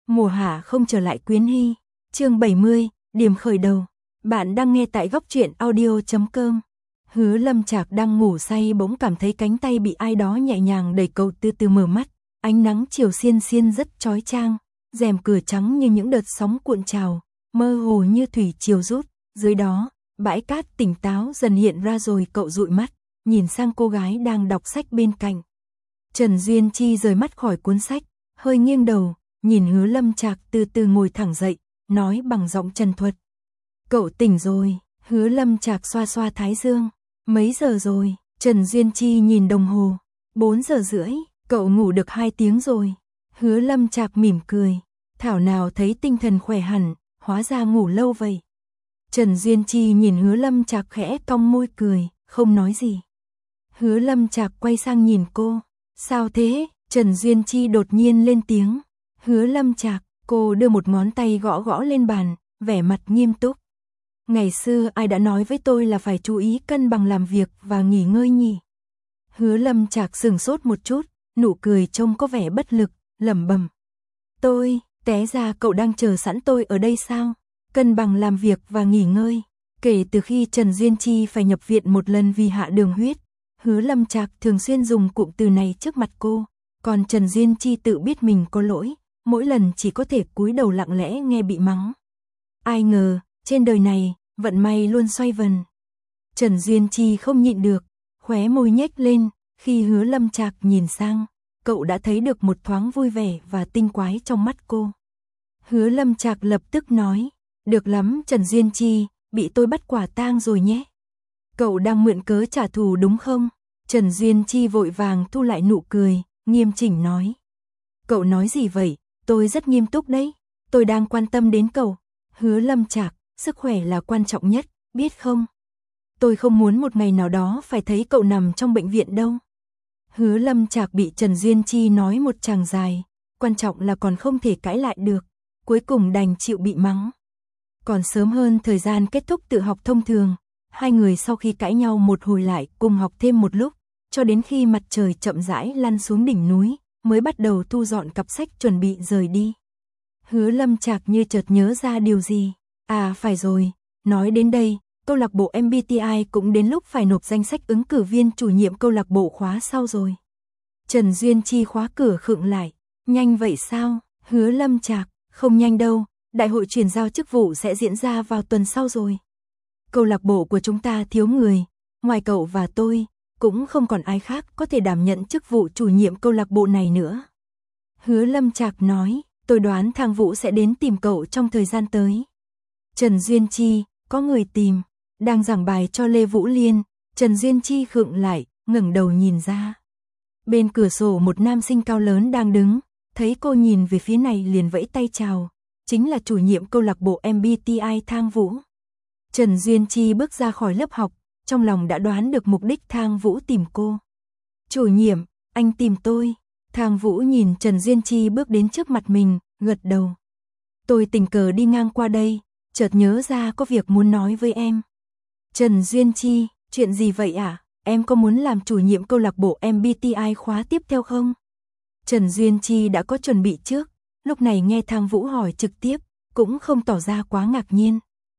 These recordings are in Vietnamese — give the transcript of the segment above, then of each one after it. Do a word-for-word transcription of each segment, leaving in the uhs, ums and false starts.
Mùa hạ không trở lại Quyến Hy. Chương bảy mươi, điểm khởi đầu. Bạn đang nghe tại góc truyện audio chấm com. Hứa Lâm Trạc đang ngủ say bỗng cảm thấy cánh tay bị ai đó nhẹ nhàng đẩy, cậu từ từ mở mắt. Ánh nắng chiều xiên xiên rất chói chang, rèm cửa trắng như những đợt sóng cuộn trào, mơ hồ như thủy triều rút. Dưới đó, bãi cát tỉnh táo dần hiện ra rồi cậu dụi mắt, nhìn sang cô gái đang đọc sách bên cạnh. Trần Duyên Chi rời mắt khỏi cuốn sách, hơi nghiêng đầu, nhìn Hứa Lâm Trạc từ từ ngồi thẳng dậy, nói bằng giọng trần thuật. Cậu tỉnh rồi. Hứa Lâm Trạc xoa xoa thái dương. Mấy giờ rồi? Trần Duyên Chi nhìn đồng hồ. Bốn giờ rưỡi. Cậu ngủ được hai tiếng rồi. Hứa Lâm Trạc mỉm cười. Thảo nào thấy tinh thần khỏe hẳn, hóa ra ngủ lâu vậy. Trần Duyên Chi nhìn Hứa Lâm Trạc khẽ cong môi cười, không nói gì. Hứa Lâm Trạc quay sang nhìn cô. Sao thế? Trần Duyên Chi đột nhiên lên tiếng. Hứa Lâm Trạc, cô đưa một ngón tay gõ gõ lên bàn, vẻ mặt nghiêm túc. Ngày xưa ai đã nói với tôi là phải chú ý cân bằng làm việc và nghỉ ngơi nhỉ? Hứa Lâm Trạc sửng sốt một chút, nụ cười trông có vẻ bất lực, lẩm bẩm. Tôi, té ra cậu đang chờ sẵn tôi ở đây sao? Cân bằng làm việc và nghỉ ngơi. Kể từ khi Trần Duyên Chi phải nhập viện một lần vì hạ đường huyết, Hứa Lâm Trạc thường xuyên dùng cụm từ này trước mặt cô, còn Trần Duyên Chi tự biết mình có lỗi, mỗi lần chỉ có thể cúi đầu lặng lẽ nghe bị mắng. Ai ngờ, trên đời này, vận may luôn xoay vần. Trần Duyên Chi không nhịn được, khóe môi nhếch lên, khi Hứa Lâm Trạc nhìn sang, cậu đã thấy được một thoáng vui vẻ và tinh quái trong mắt cô. Hứa Lâm Trạc lập tức nói, được lắm Trần Duyên Chi, bị tôi bắt quả tang rồi nhé. Cậu đang mượn cớ trả thù đúng không? Trần Duyên Chi vội vàng thu lại nụ cười, nghiêm chỉnh nói. Cậu nói gì vậy? Tôi rất nghiêm túc đấy. Tôi đang quan tâm đến cậu. Hứa Lâm Trạc, sức khỏe là quan trọng nhất, biết không? Tôi không muốn một ngày nào đó phải thấy cậu nằm trong bệnh viện đâu. Hứa Lâm Trạc bị Trần Duyên Chi nói một tràng dài, quan trọng là còn không thể cãi lại được, cuối cùng đành chịu bị mắng. Còn sớm hơn thời gian kết thúc tự học thông thường, hai người sau khi cãi nhau một hồi lại cùng học thêm một lúc, cho đến khi mặt trời chậm rãi lăn xuống đỉnh núi, mới bắt đầu thu dọn cặp sách chuẩn bị rời đi. Hứa Lâm Trạc như chợt nhớ ra điều gì. À phải rồi, nói đến đây, câu lạc bộ em bê tê i cũng đến lúc phải nộp danh sách ứng cử viên chủ nhiệm câu lạc bộ khóa sau rồi. Trần Duyên Chi khóa cửa khựng lại. Nhanh vậy sao? Hứa Lâm Trạc, không nhanh đâu, đại hội chuyển giao chức vụ sẽ diễn ra vào tuần sau rồi. Câu lạc bộ của chúng ta thiếu người, ngoài cậu và tôi, cũng không còn ai khác có thể đảm nhận chức vụ chủ nhiệm câu lạc bộ này nữa. Hứa Lâm Trạc nói, tôi đoán Thang Vũ sẽ đến tìm cậu trong thời gian tới. Trần Duyên Chi, có người tìm, đang giảng bài cho Lê Vũ Liên, Trần Duyên Chi khựng lại, ngẩng đầu nhìn ra. Bên cửa sổ một nam sinh cao lớn đang đứng, thấy cô nhìn về phía này liền vẫy tay chào, chính là chủ nhiệm câu lạc bộ em bê tê i Thang Vũ. Trần Duyên Chi bước ra khỏi lớp học, trong lòng đã đoán được mục đích Thang Vũ tìm cô. Chủ nhiệm, anh tìm tôi. Thang Vũ nhìn Trần Duyên Chi bước đến trước mặt mình, gật đầu. Tôi tình cờ đi ngang qua đây, chợt nhớ ra có việc muốn nói với em. Trần Duyên Chi, chuyện gì vậy ạ? À? Em có muốn làm chủ nhiệm câu lạc bộ em bê tê i khóa tiếp theo không? Trần Duyên Chi đã có chuẩn bị trước, lúc này nghe Thang Vũ hỏi trực tiếp, cũng không tỏ ra quá ngạc nhiên.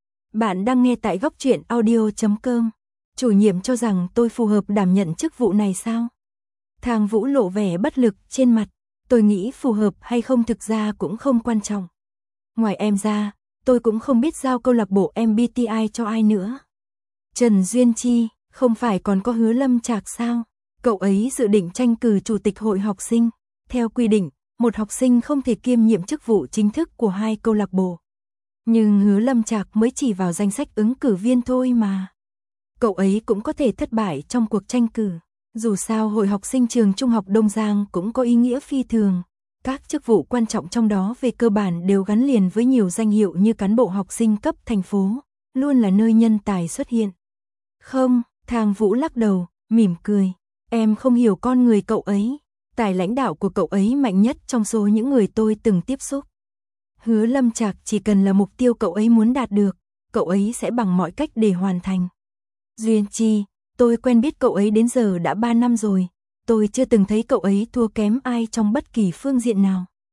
Bạn đang nghe tại góc truyện audio chấm com. Chủ nhiệm cho rằng tôi phù hợp đảm nhận chức vụ này sao? Thang Vũ lộ vẻ bất lực trên mặt. Tôi nghĩ phù hợp hay không thực ra cũng không quan trọng. Ngoài em ra, tôi cũng không biết giao câu lạc bộ em bê tê i cho ai nữa. Trần Duyên Chi, không phải còn có Hứa Lâm Trạc sao? Cậu ấy dự định tranh cử chủ tịch hội học sinh. Theo quy định, một học sinh không thể kiêm nhiệm chức vụ chính thức của hai câu lạc bộ. Nhưng Hứa Lâm Trạc mới chỉ vào danh sách ứng cử viên thôi mà. Cậu ấy cũng có thể thất bại trong cuộc tranh cử. Dù sao hội học sinh trường Trung học Đông Giang cũng có ý nghĩa phi thường. Các chức vụ quan trọng trong đó về cơ bản đều gắn liền với nhiều danh hiệu như cán bộ học sinh cấp thành phố, luôn là nơi nhân tài xuất hiện. Không, Thang Vũ lắc đầu, mỉm cười. Em không hiểu con người cậu ấy. Tài lãnh đạo của cậu ấy mạnh nhất trong số những người tôi từng tiếp xúc. Hứa Lâm Trạc chỉ cần là mục tiêu cậu ấy muốn đạt được, cậu ấy sẽ bằng mọi cách để hoàn thành. Duyên Chi, tôi quen biết cậu ấy đến giờ đã ba năm rồi, tôi chưa từng thấy cậu ấy thua kém ai trong bất kỳ phương diện nào.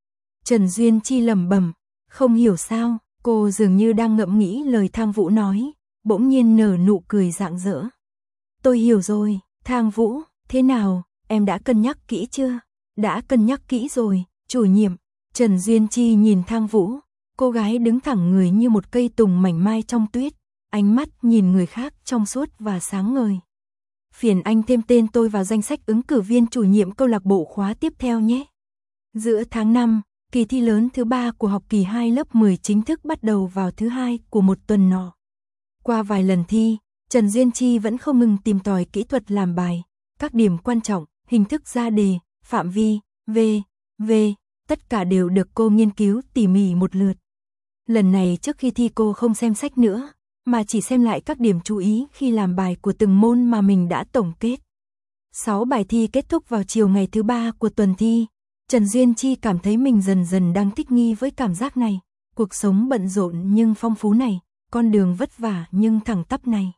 Trần Duyên Chi lẩm bẩm, không hiểu sao, cô dường như đang ngẫm nghĩ lời Thang Vũ nói, bỗng nhiên nở nụ cười rạng rỡ. Tôi hiểu rồi, Thang Vũ, thế nào, em đã cân nhắc kỹ chưa? Đã cân nhắc kỹ rồi, chủ nhiệm. Trần Duyên Chi nhìn Thang Vũ, cô gái đứng thẳng người như một cây tùng mảnh mai trong tuyết, ánh mắt nhìn người khác trong suốt và sáng ngời. Phiền anh thêm tên tôi vào danh sách ứng cử viên chủ nhiệm câu lạc bộ khóa tiếp theo nhé. Giữa tháng năm, kỳ thi lớn thứ ba của học kỳ hai lớp mười chính thức bắt đầu vào thứ hai của một tuần nọ. Qua vài lần thi, Trần Duyên Chi vẫn không ngừng tìm tòi kỹ thuật làm bài, các điểm quan trọng, hình thức ra đề, phạm vi, v, v, tất cả đều được cô nghiên cứu tỉ mỉ một lượt. Lần này trước khi thi cô không xem sách nữa, mà chỉ xem lại các điểm chú ý khi làm bài của từng môn mà mình đã tổng kết. Sáu bài thi kết thúc vào chiều ngày thứ ba của tuần thi. Trần Duyên Chi cảm thấy mình dần dần đang thích nghi với cảm giác này, cuộc sống bận rộn nhưng phong phú này, con đường vất vả nhưng thẳng tắp này.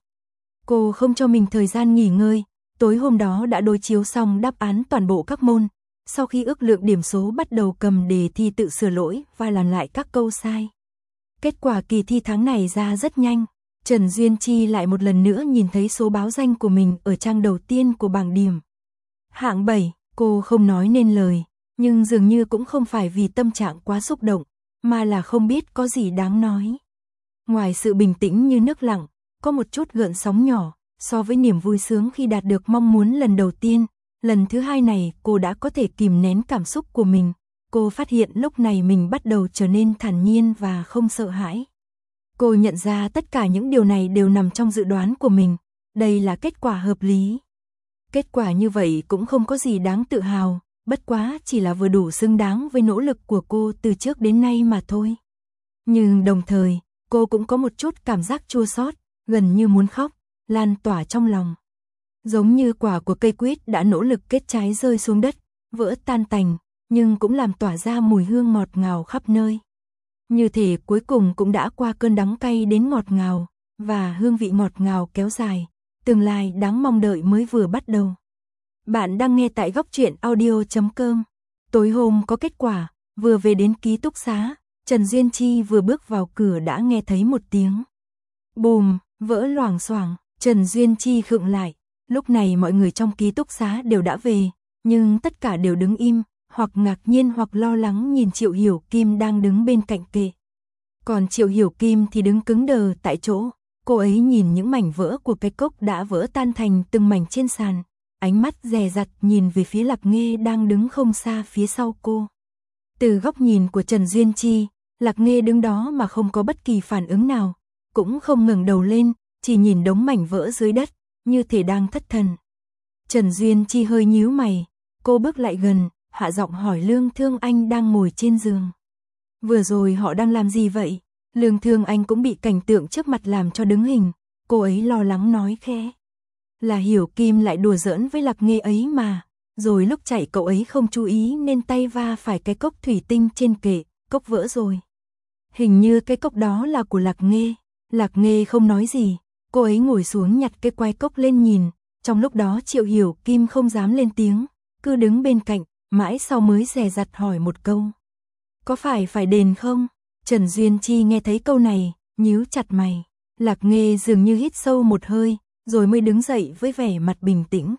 Cô không cho mình thời gian nghỉ ngơi, tối hôm đó đã đối chiếu xong đáp án toàn bộ các môn, sau khi ước lượng điểm số bắt đầu cầm đề thi tự sửa lỗi và làm lại các câu sai. Kết quả kỳ thi tháng này ra rất nhanh, Trần Duyên Chi lại một lần nữa nhìn thấy số báo danh của mình ở trang đầu tiên của bảng điểm. Hạng bảy, cô không nói nên lời, nhưng dường như cũng không phải vì tâm trạng quá xúc động, mà là không biết có gì đáng nói. Ngoài sự bình tĩnh như nước lặng, có một chút gợn sóng nhỏ, so với niềm vui sướng khi đạt được mong muốn lần đầu tiên, lần thứ hai này cô đã có thể kìm nén cảm xúc của mình. Cô phát hiện lúc này mình bắt đầu trở nên thản nhiên và không sợ hãi. Cô nhận ra tất cả những điều này đều nằm trong dự đoán của mình, đây là kết quả hợp lý. Kết quả như vậy cũng không có gì đáng tự hào, bất quá chỉ là vừa đủ xứng đáng với nỗ lực của cô từ trước đến nay mà thôi. Nhưng đồng thời, cô cũng có một chút cảm giác chua xót, gần như muốn khóc, lan tỏa trong lòng. Giống như quả của cây quýt đã nỗ lực kết trái rơi xuống đất, vỡ tan tành, nhưng cũng làm tỏa ra mùi hương ngọt ngào khắp nơi. Như thể cuối cùng cũng đã qua cơn đắng cay đến ngọt ngào, và hương vị ngọt ngào kéo dài, tương lai đáng mong đợi mới vừa bắt đầu. Bạn đang nghe tại góc truyện audio chấm com. Tối hôm có kết quả, vừa về đến ký túc xá, Trần Duyên Chi vừa bước vào cửa đã nghe thấy một tiếng bùm, vỡ loảng xoảng. Trần Duyên Chi khựng lại, lúc này mọi người trong ký túc xá đều đã về, nhưng tất cả đều đứng im, hoặc ngạc nhiên hoặc lo lắng nhìn Triệu Hiểu Kim đang đứng bên cạnh kệ. Còn Triệu Hiểu Kim thì đứng cứng đờ tại chỗ, cô ấy nhìn những mảnh vỡ của cái cốc đã vỡ tan thành từng mảnh trên sàn, ánh mắt dè dặt nhìn về phía Lạc Nghê đang đứng không xa phía sau cô. Từ góc nhìn của Trần Duyên Chi, Lạc Nghê đứng đó mà không có bất kỳ phản ứng nào, cũng không ngẩng đầu lên, chỉ nhìn đống mảnh vỡ dưới đất, như thể đang thất thần. Trần Duyên Chi hơi nhíu mày, cô bước lại gần, hạ giọng hỏi Lương Thương Anh đang ngồi trên giường. Vừa rồi họ đang làm gì vậy? Lương Thương Anh cũng bị cảnh tượng trước mặt làm cho đứng hình, cô ấy lo lắng nói khẽ. Là Hiểu Kim lại đùa giỡn với Lạc Nghê ấy mà, rồi lúc chạy cậu ấy không chú ý nên tay va phải cái cốc thủy tinh trên kệ, cốc vỡ rồi. Hình như cái cốc đó là của Lạc Nghê. Lạc Nghê không nói gì, cô ấy ngồi xuống nhặt cái quai cốc lên nhìn, trong lúc đó Triệu Hiểu Kim không dám lên tiếng, cứ đứng bên cạnh, mãi sau mới dè dặt hỏi một câu. Có phải phải đền không? Trần Duyên Chi nghe thấy câu này, nhíu chặt mày. Lạc Nghê dường như hít sâu một hơi, rồi mới đứng dậy với vẻ mặt bình tĩnh.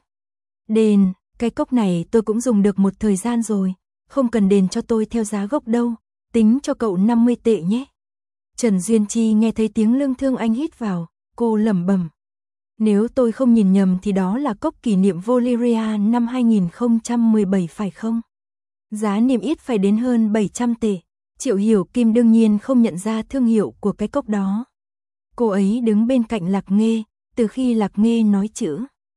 Đền, cái cốc này tôi cũng dùng được một thời gian rồi, không cần đền cho tôi theo giá gốc đâu, tính cho cậu năm mươi tệ nhé. Trần Duyên Chi nghe thấy tiếng Lương Thương Anh hít vào, cô lẩm bẩm. Nếu tôi không nhìn nhầm thì đó là cốc kỷ niệm Voliria năm hai nghìn không trăm mười bảy phải không? Giá niêm yết phải đến hơn bảy trăm tệ. Triệu Hiểu Kim đương nhiên không nhận ra thương hiệu của cái cốc đó. Cô ấy đứng bên cạnh Lạc Nghê, từ khi Lạc Nghê nói chữ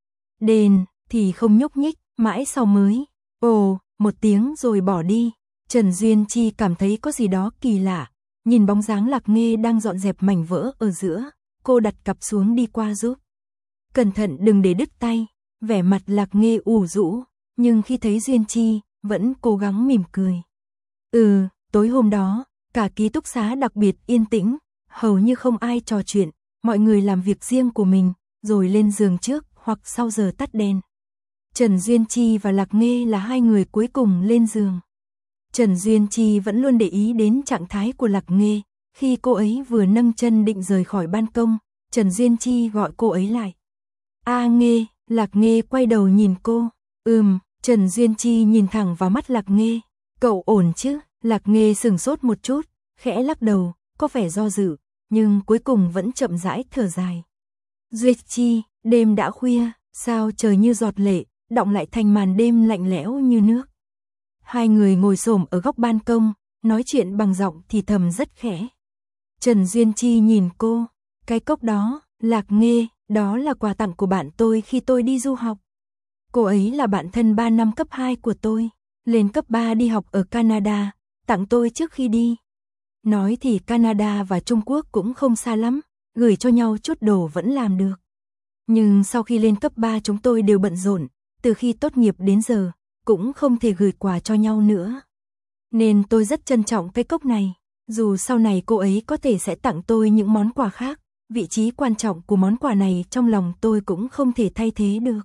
đền thì không nhúc nhích, mãi sau mới ồ một tiếng rồi bỏ đi. Trần Duyên Chi cảm thấy có gì đó kỳ lạ, nhìn bóng dáng Lạc Nghê đang dọn dẹp mảnh vỡ ở giữa, cô đặt cặp xuống đi qua giúp. Cẩn thận đừng để đứt tay. Vẻ mặt Lạc Nghê ủ rũ, nhưng khi thấy Duyên Chi, vẫn cố gắng mỉm cười. Ừ, tối hôm đó, cả ký túc xá đặc biệt yên tĩnh, hầu như không ai trò chuyện, mọi người làm việc riêng của mình, rồi lên giường trước hoặc sau giờ tắt đèn. Trần Duyên Chi và Lạc Nghê là hai người cuối cùng lên giường. Trần Duyên Chi vẫn luôn để ý đến trạng thái của Lạc Nghê. Khi cô ấy vừa nâng chân định rời khỏi ban công, Trần Duyên Chi gọi cô ấy lại. A Nghê, Lạc Nghê quay đầu nhìn cô. Ừm, Trần Duyên Chi nhìn thẳng vào mắt Lạc Nghê. Cậu ổn chứ? Lạc Nghê sừng sốt một chút, khẽ lắc đầu, có vẻ do dự, nhưng cuối cùng vẫn chậm rãi thở dài. Duyệt Chi, đêm đã khuya, sao trời như giọt lệ, đọng lại thành màn đêm lạnh lẽo như nước. Hai người ngồi xổm ở góc ban công, nói chuyện bằng giọng thì thầm rất khẽ. Trần Duyên Chi nhìn cô, cái cốc đó, Lạc Nghê, đó là quà tặng của bạn tôi khi tôi đi du học. Cô ấy là bạn thân ba năm cấp hai của tôi, lên cấp ba đi học ở Canada, tặng tôi trước khi đi. Nói thì Canada và Trung Quốc cũng không xa lắm, gửi cho nhau chút đồ vẫn làm được. Nhưng sau khi lên cấp ba chúng tôi đều bận rộn, từ khi tốt nghiệp đến giờ, cũng không thể gửi quà cho nhau nữa. Nên tôi rất trân trọng cái cốc này, dù sau này cô ấy có thể sẽ tặng tôi những món quà khác, vị trí quan trọng của món quà này trong lòng tôi cũng không thể thay thế được.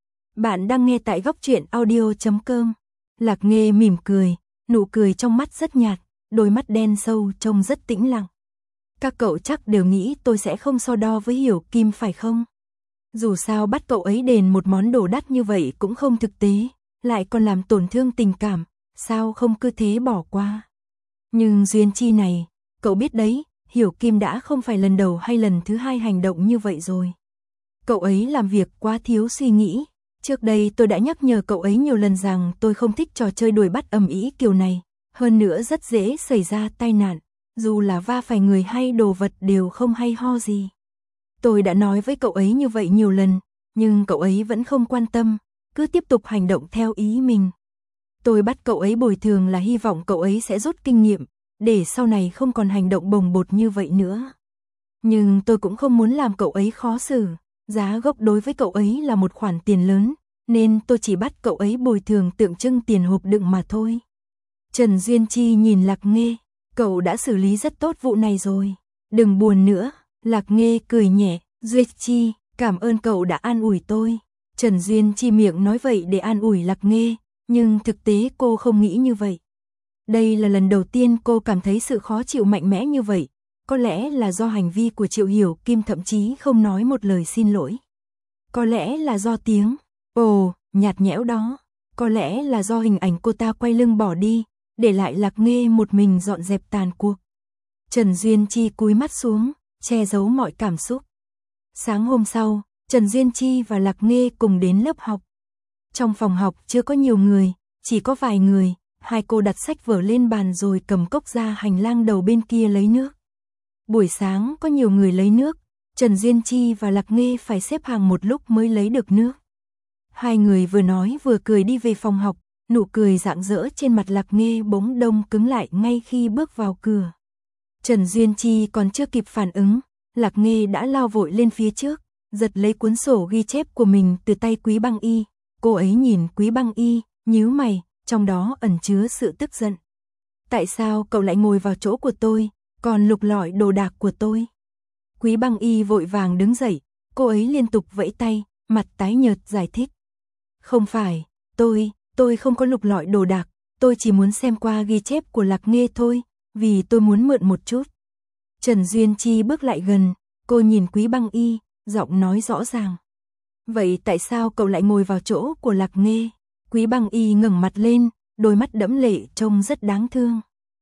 Bạn đang nghe tại góc truyện audio chấm com. Lạc Nghê mỉm cười, nụ cười trong mắt rất nhạt, đôi mắt đen sâu trông rất tĩnh lặng. Các cậu chắc đều nghĩ tôi sẽ không so đo với Hiểu Kim phải không? Dù sao bắt cậu ấy đền một món đồ đắt như vậy cũng không thực tế, lại còn làm tổn thương tình cảm, sao không cứ thế bỏ qua. Nhưng Duyên Chi này, cậu biết đấy, Hiểu Kim đã không phải lần đầu hay lần thứ hai hành động như vậy rồi. Cậu ấy làm việc quá thiếu suy nghĩ. Trước đây tôi đã nhắc nhở cậu ấy nhiều lần rằng tôi không thích trò chơi đuổi bắt ầm ĩ kiểu này, hơn nữa rất dễ xảy ra tai nạn, dù là va phải người hay đồ vật đều không hay ho gì. Tôi đã nói với cậu ấy như vậy nhiều lần, nhưng cậu ấy vẫn không quan tâm, cứ tiếp tục hành động theo ý mình. Tôi bắt cậu ấy bồi thường là hy vọng cậu ấy sẽ rút kinh nghiệm, để sau này không còn hành động bồng bột như vậy nữa. Nhưng tôi cũng không muốn làm cậu ấy khó xử. Giá gốc đối với cậu ấy là một khoản tiền lớn, nên tôi chỉ bắt cậu ấy bồi thường tượng trưng tiền hộp đựng mà thôi. Trần Duyên Chi nhìn Lạc Nghê, cậu đã xử lý rất tốt vụ này rồi. Đừng buồn nữa, Lạc Nghê cười nhẹ, Duyên Chi, cảm ơn cậu đã an ủi tôi. Trần Duyên Chi miệng nói vậy để an ủi Lạc Nghê, nhưng thực tế cô không nghĩ như vậy. Đây là lần đầu tiên cô cảm thấy sự khó chịu mạnh mẽ như vậy. Có lẽ là do hành vi của Triệu Hiểu Kim thậm chí không nói một lời xin lỗi. Có lẽ là do tiếng, ồ, nhạt nhẽo đó. Có lẽ là do hình ảnh cô ta quay lưng bỏ đi, để lại Lạc Nghê một mình dọn dẹp tàn cuộc. Trần Duyên Chi cúi mắt xuống, che giấu mọi cảm xúc. Sáng hôm sau, Trần Duyên Chi và Lạc Nghê cùng đến lớp học. Trong phòng học chưa có nhiều người, chỉ có vài người, hai cô đặt sách vở lên bàn rồi cầm cốc ra hành lang đầu bên kia lấy nước. Buổi sáng có nhiều người lấy nước, Trần Duyên Chi và Lạc Nghê phải xếp hàng một lúc mới lấy được nước. Hai người vừa nói vừa cười đi về phòng học, nụ cười rạng rỡ trên mặt Lạc Nghê bỗng đông cứng lại ngay khi bước vào cửa. Trần Duyên Chi còn chưa kịp phản ứng, Lạc Nghê đã lao vội lên phía trước, giật lấy cuốn sổ ghi chép của mình từ tay Quý Băng Y. Cô ấy nhìn Quý Băng Y, nhíu mày, trong đó ẩn chứa sự tức giận. Tại sao cậu lại ngồi vào chỗ của tôi, còn lục lọi đồ đạc của tôi? Quý Băng Y vội vàng đứng dậy, cô ấy liên tục vẫy tay, mặt tái nhợt giải thích. Không phải, tôi, tôi không có lục lọi đồ đạc, tôi chỉ muốn xem qua ghi chép của Lạc Nghê thôi, vì tôi muốn mượn một chút. Trần Duyên Chi bước lại gần, cô nhìn Quý Băng Y, giọng nói rõ ràng. Vậy tại sao cậu lại ngồi vào chỗ của Lạc Nghê? Quý Băng Y ngẩng mặt lên, đôi mắt đẫm lệ trông rất đáng thương.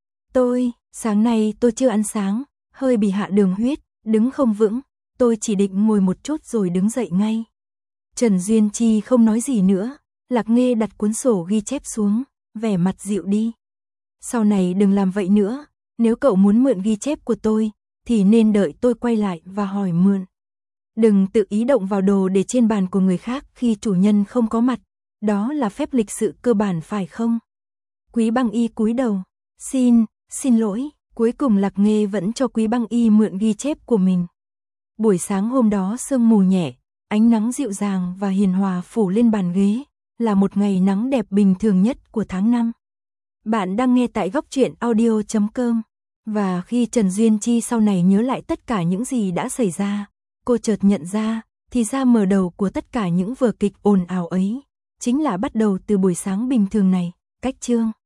Tôi, sáng nay tôi chưa ăn sáng, hơi bị hạ đường huyết, đứng không vững, tôi chỉ định ngồi một chút rồi đứng dậy ngay. Trần Duyên Chi không nói gì nữa, Lạc Nghê đặt cuốn sổ ghi chép xuống, vẻ mặt dịu đi. Sau này đừng làm vậy nữa, nếu cậu muốn mượn ghi chép của tôi, thì nên đợi tôi quay lại và hỏi mượn. Đừng tự ý động vào đồ để trên bàn của người khác khi chủ nhân không có mặt, đó là phép lịch sự cơ bản phải không? Quý Băng Y cúi đầu, xin, xin lỗi, cuối cùng Lạc Nghê vẫn cho Quý Băng Y mượn ghi chép của mình. Buổi sáng hôm đó sương mù nhẹ, ánh nắng dịu dàng và hiền hòa phủ lên bàn ghế, là một ngày nắng đẹp bình thường nhất của tháng năm. Bạn đang nghe tại góc truyện audio chấm com. Và khi Trần Duyên Chi sau này nhớ lại tất cả những gì đã xảy ra, cô chợt nhận ra, thì ra mở đầu của tất cả những vở kịch ồn ào ấy, chính là bắt đầu từ buổi sáng bình thường này, cách chương.